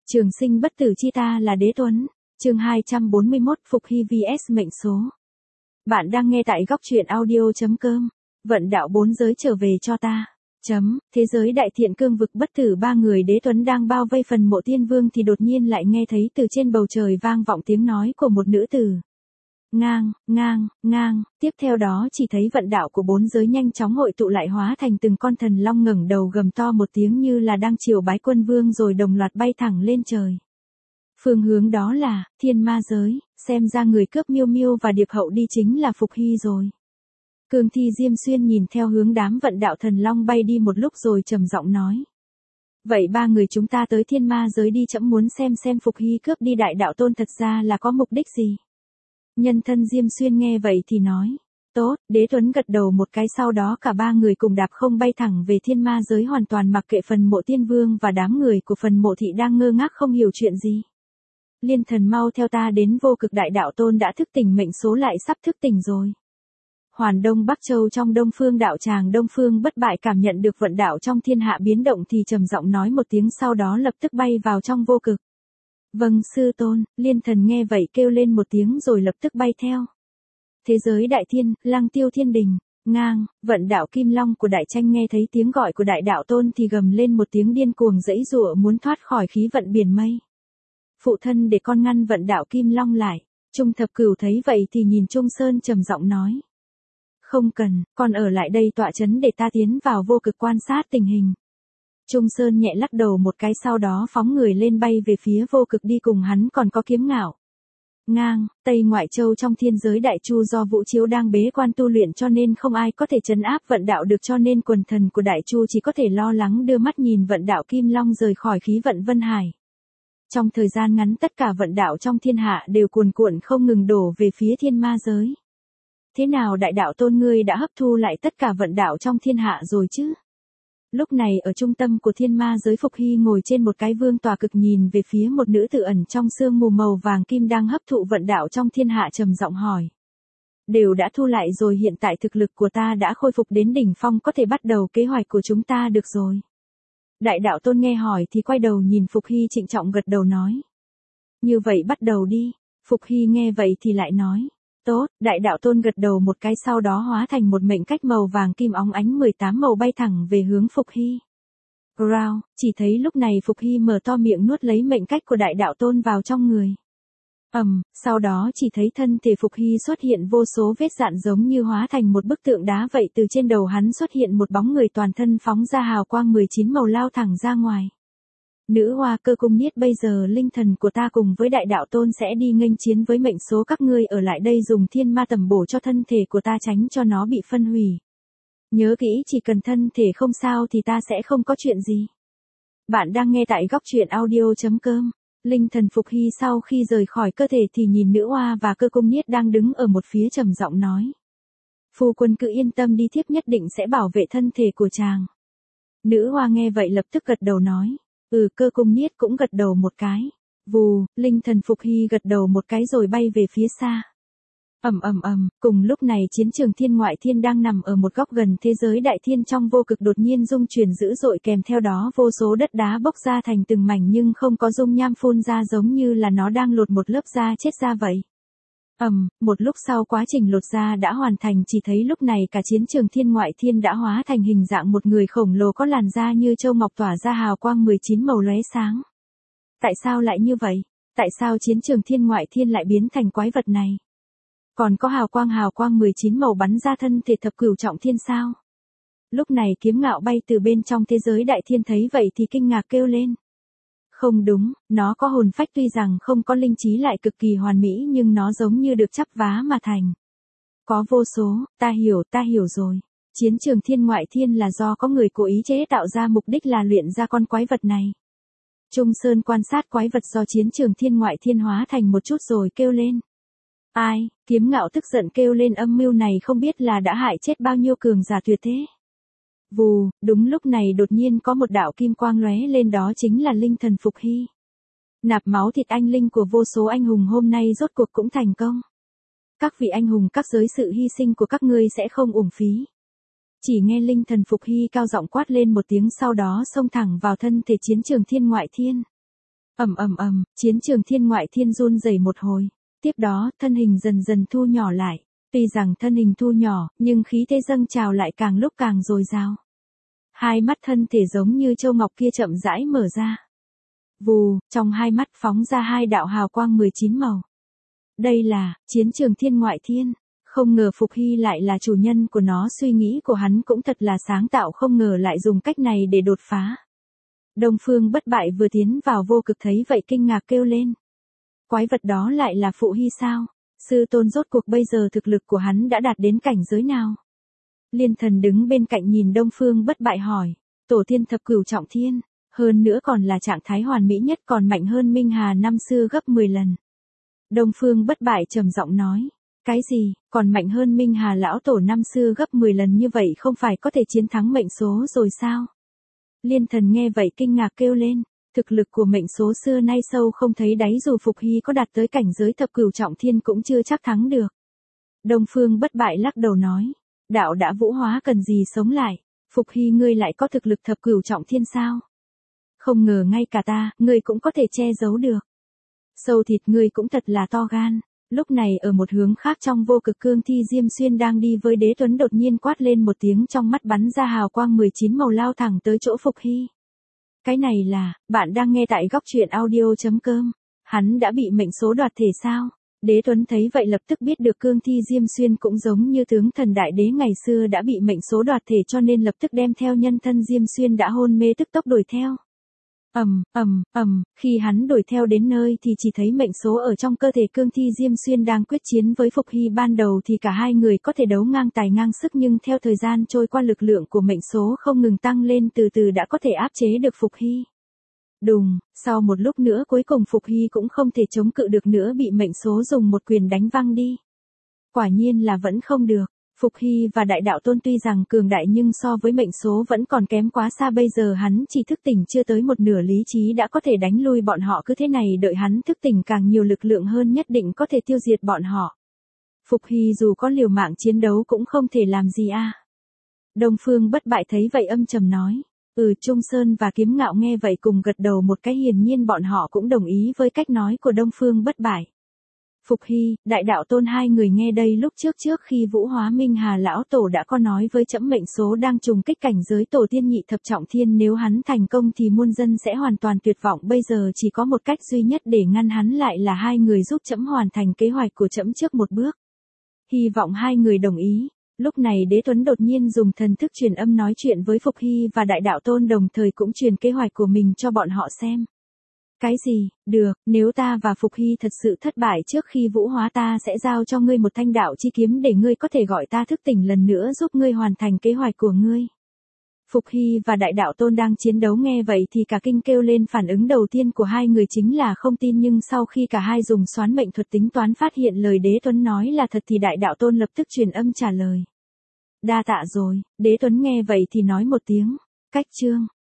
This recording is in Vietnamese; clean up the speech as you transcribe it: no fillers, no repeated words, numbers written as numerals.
Trường sinh bất tử chi ta là Đế Tuấn. Chương 241 Phục Hy vs mệnh số. Bạn đang nghe tại góc truyện audio.com. Vận đạo bốn giới trở về cho ta. Thế giới đại thiện cương vực bất tử ba người Đế Tuấn đang bao vây phần mộ tiên vương thì đột nhiên lại nghe thấy từ trên bầu trời vang vọng tiếng nói của một nữ tử. Ngang, ngang, ngang, tiếp theo đó chỉ thấy vận đạo của bốn giới nhanh chóng hội tụ lại hóa thành từng con thần long ngẩng đầu gầm to một tiếng như là đang triều bái quân vương rồi đồng loạt bay thẳng lên trời. Phương hướng đó là thiên ma giới, xem ra người cướp Miêu Miêu và Điệp Hậu đi chính là Phục Hy rồi. Cương Thi Diêm Xuyên nhìn theo hướng đám vận đạo thần long bay đi một lúc rồi trầm giọng nói. Vậy ba người chúng ta tới thiên ma giới đi, trẫm muốn xem Phục Hy cướp đi đại đạo tôn thật ra là có mục đích gì. Nhân thân Diêm Xuyên nghe vậy thì nói. Tốt, Đế Tuấn gật đầu một cái, sau đó cả ba người cùng đạp không bay thẳng về thiên ma giới, hoàn toàn mặc kệ phần mộ tiên vương và đám người của phần mộ thị đang ngơ ngác không hiểu chuyện gì. Liên thần mau theo ta đến, vô cực đại đạo tôn đã thức tỉnh, mệnh số lại sắp thức tỉnh rồi. Hoàn Đông Bắc Châu trong Đông Phương đạo tràng Đông Phương bất bại cảm nhận được vận đạo trong thiên hạ biến động thì trầm giọng nói một tiếng, sau đó lập tức bay vào trong vô cực. Vâng sư tôn, Liên thần nghe vậy kêu lên một tiếng rồi lập tức bay theo. Thế giới đại thiên, Lăng Tiêu Thiên Đình, ngang, vận đạo Kim Long của Đại Tranh nghe thấy tiếng gọi của đại đạo tôn thì gầm lên một tiếng điên cuồng giãy giụa muốn thoát khỏi khí vận biển mây. Phụ thân, để con ngăn vận đạo Kim Long lại. Trung Thập Cửu thấy vậy thì nhìn Trung Sơn trầm giọng nói. Không cần, con ở lại đây tọa chấn để ta tiến vào vô cực quan sát tình hình. Trung Sơn nhẹ lắc đầu một cái, sau đó phóng người lên bay về phía vô cực, đi cùng hắn còn có Kiếm Ngạo. Ngang, Tây Ngoại Châu trong thiên giới đại chu do Vũ Chiếu đang bế quan tu luyện cho nên không ai có thể trấn áp vận đạo được, cho nên quần thần của đại chu chỉ có thể lo lắng đưa mắt nhìn vận đạo Kim Long rời khỏi khí vận Vân Hải. Trong thời gian ngắn tất cả vận đạo trong thiên hạ đều cuồn cuộn không ngừng đổ về phía thiên ma giới. Thế nào đại đạo tôn ngươi đã hấp thu lại tất cả vận đạo trong thiên hạ rồi chứ? Lúc này ở trung tâm của thiên ma giới, Phục Hy ngồi trên một cái vương tòa cực nhìn về phía một nữ tử ẩn trong sương mù màu vàng kim đang hấp thụ vận đạo trong thiên hạ, trầm giọng hỏi. Đều đã thu lại rồi, hiện tại thực lực của ta đã khôi phục đến đỉnh phong, có thể bắt đầu kế hoạch của chúng ta được rồi. Đại đạo tôn nghe hỏi thì quay đầu nhìn Phục Hy trịnh trọng gật đầu nói. Như vậy bắt đầu đi. Phục Hy nghe vậy thì lại nói. Tốt, đại đạo tôn gật đầu một cái, sau đó hóa thành một mệnh cách màu vàng kim óng ánh 18 màu bay thẳng về hướng Phục Hy. Growl, chỉ thấy lúc này Phục Hy mở to miệng nuốt lấy mệnh cách của đại đạo tôn vào trong người. Sau đó chỉ thấy thân thể Phục Hy xuất hiện vô số vết dạn giống như hóa thành một bức tượng đá vậy, từ trên đầu hắn xuất hiện một bóng người toàn thân phóng ra hào quang 19 màu lao thẳng ra ngoài. Nữ hoa Cơ Cung Niết, bây giờ linh thần của ta cùng với đại đạo tôn sẽ đi nghênh chiến với mệnh số các ngươi, ở lại đây dùng thiên ma tầm bổ cho thân thể của ta, tránh cho nó bị phân hủy. Nhớ kỹ, chỉ cần thân thể không sao thì ta sẽ không có chuyện gì. Bạn đang nghe tại góc truyện audio.com. Linh thần Phục Hy sau khi rời khỏi cơ thể thì nhìn nữ hoa và Cơ Cung Niết đang đứng ở một phía, trầm giọng nói. Phu quân cứ yên tâm đi, thiếp nhất định sẽ bảo vệ thân thể của chàng. Nữ hoa nghe vậy lập tức gật đầu nói. Cơ Cung Niết cũng gật đầu một cái. Vù, linh thần Phục Hy gật đầu một cái rồi bay về phía xa. Cùng lúc này chiến trường thiên ngoại thiên đang nằm ở một góc gần thế giới đại thiên trong vô cực đột nhiên rung chuyển dữ dội, kèm theo đó vô số đất đá bốc ra thành từng mảnh nhưng không có dung nham phun ra, giống như là nó đang lột một lớp da chết ra vậy. Một lúc sau quá trình lột da đã hoàn thành, chỉ thấy lúc này cả chiến trường thiên ngoại thiên đã hóa thành hình dạng một người khổng lồ có làn da như châu ngọc tỏa ra hào quang 19 màu lóe sáng. Tại sao lại như vậy? Tại sao chiến trường thiên ngoại thiên lại biến thành quái vật này? Còn có hào quang 19 màu bắn ra thân thể thập cửu trọng thiên sao? Lúc này Kiếm Ngạo bay từ bên trong thế giới đại thiên thấy vậy thì kinh ngạc kêu lên. Không đúng, nó có hồn phách, tuy rằng không có linh trí lại cực kỳ hoàn mỹ, nhưng nó giống như được chắp vá mà thành. Có vô số, ta hiểu rồi. Chiến trường thiên ngoại thiên là do có người cố ý chế tạo ra, mục đích là luyện ra con quái vật này. Trung Sơn quan sát quái vật do chiến trường thiên ngoại thiên hóa thành một chút rồi kêu lên. Ai? Kiếm Ngạo tức giận kêu lên, âm mưu này không biết là đã hại chết bao nhiêu cường giả tuyệt thế. Vù, đúng lúc này đột nhiên có một đạo kim quang lóe lên, đó chính là linh thần Phục Hy. Nạp máu thịt anh linh của vô số anh hùng hôm nay rốt cuộc cũng thành công. Các vị anh hùng các giới, sự hy sinh của các ngươi sẽ không uổng phí. Chỉ nghe linh thần Phục Hy cao giọng quát lên một tiếng, sau đó xông thẳng vào thân thể chiến trường thiên ngoại thiên. Chiến trường thiên ngoại thiên run rẩy một hồi. Tiếp đó, thân hình dần dần thu nhỏ lại. Tuy rằng thân hình thu nhỏ, nhưng khí thế dâng trào lại càng lúc càng dồi dào. Hai mắt thân thể giống như châu ngọc kia chậm rãi mở ra. Vù, trong hai mắt phóng ra hai đạo hào quang 19 màu. Đây là chiến trường thiên ngoại thiên. Không ngờ Phục Hy lại là chủ nhân của nó, suy nghĩ của hắn cũng thật là sáng tạo, không ngờ lại dùng cách này để đột phá. Đông Phương Bất Bại vừa tiến vào vô cực thấy vậy kinh ngạc kêu lên. Quái vật đó lại là Phụ Hy sao? Sư tôn rốt cuộc bây giờ thực lực của hắn đã đạt đến cảnh giới nào? Liên Thần đứng bên cạnh nhìn Đông Phương Bất Bại hỏi. Tổ tiên thập cửu trọng thiên, hơn nữa còn là trạng thái hoàn mỹ nhất, còn mạnh hơn Minh Hà năm xưa gấp 10 lần. Đông Phương Bất Bại trầm giọng nói. Cái gì, còn mạnh hơn Minh Hà lão tổ năm xưa gấp 10 lần như vậy không phải có thể chiến thắng mệnh số rồi sao? Liên Thần nghe vậy kinh ngạc kêu lên. Thực lực của mệnh số xưa nay sâu không thấy đáy, dù Phục Hy có đạt tới cảnh giới thập cửu trọng thiên cũng chưa chắc thắng được. Đông Phương Bất Bại lắc đầu nói. Đạo đã vũ hóa cần gì sống lại, Phục Hy ngươi lại có thực lực thập cửu trọng thiên sao? Không ngờ ngay cả ta, ngươi cũng có thể che giấu được. Sâu thịt ngươi cũng thật là to gan. Lúc này ở một hướng khác trong vô cực, Cương Thi Diêm Xuyên đang đi với Đế Tuấn đột nhiên quát lên một tiếng, trong mắt bắn ra hào quang 19 màu lao thẳng tới chỗ Phục Hy. Cái này là, bạn đang nghe tại góc truyện audio.com. Hắn đã bị mệnh số đoạt thể sao? Đế Tuấn thấy vậy lập tức biết được Cương Thi Diêm Xuyên cũng giống như tướng thần đại đế ngày xưa đã bị mệnh số đoạt thể, cho nên lập tức đem theo nhân thân Diêm Xuyên đã hôn mê tức tốc đuổi theo. Khi hắn đuổi theo đến nơi thì chỉ thấy mệnh số ở trong cơ thể Cương Thi Diêm Xuyên đang quyết chiến với Phục Hy. Ban đầu thì cả hai người có thể đấu ngang tài ngang sức, nhưng theo thời gian trôi qua lực lượng của mệnh số không ngừng tăng lên, từ từ đã có thể áp chế được Phục Hy. Đùng, sau một lúc nữa cuối cùng Phục Hy cũng không thể chống cự được nữa, bị mệnh số dùng một quyền đánh văng đi. Quả nhiên là vẫn không được. Phục Hy và Đại Đạo Tôn tuy rằng cường đại nhưng so với mệnh số vẫn còn kém quá xa, bây giờ hắn chỉ thức tỉnh chưa tới một nửa lý trí đã có thể đánh lui bọn họ, cứ thế này đợi hắn thức tỉnh càng nhiều lực lượng hơn nhất định có thể tiêu diệt bọn họ. Phục Hy dù có liều mạng chiến đấu cũng không thể làm gì a. Đông Phương Bất Bại thấy vậy âm trầm nói. Trung Sơn và Kiếm Ngạo nghe vậy cùng gật đầu một cái, hiển nhiên bọn họ cũng đồng ý với cách nói của Đông Phương Bất Bại. Phục Hy, Đại Đạo Tôn hai người nghe đây, lúc trước khi vũ hóa Minh Hà lão tổ đã có nói với trẫm mệnh số đang trùng kích cảnh giới tổ tiên nhị thập trọng thiên, nếu hắn thành công thì muôn dân sẽ hoàn toàn tuyệt vọng, bây giờ chỉ có một cách duy nhất để ngăn hắn lại là hai người giúp trẫm hoàn thành kế hoạch của trẫm trước một bước. Hy vọng hai người đồng ý. Lúc này Đế Tuấn đột nhiên dùng thần thức truyền âm nói chuyện với Phục Hy và Đại Đạo Tôn, đồng thời cũng truyền kế hoạch của mình cho bọn họ xem. Cái gì, được, nếu ta và Phục Hy thật sự thất bại trước khi vũ hóa, ta sẽ giao cho ngươi một thanh đạo chi kiếm để ngươi có thể gọi ta thức tỉnh lần nữa, giúp ngươi hoàn thành kế hoạch của ngươi. Phục Hy và Đại Đạo Tôn đang chiến đấu nghe vậy thì cả kinh kêu lên. Phản ứng đầu tiên của hai người chính là không tin, nhưng sau khi cả hai dùng xoán mệnh thuật tính toán phát hiện lời Đế Tuấn nói là thật thì Đại Đạo Tôn lập tức truyền âm trả lời. Đa tạ rồi. Đế Tuấn nghe vậy thì nói một tiếng. Cách chương.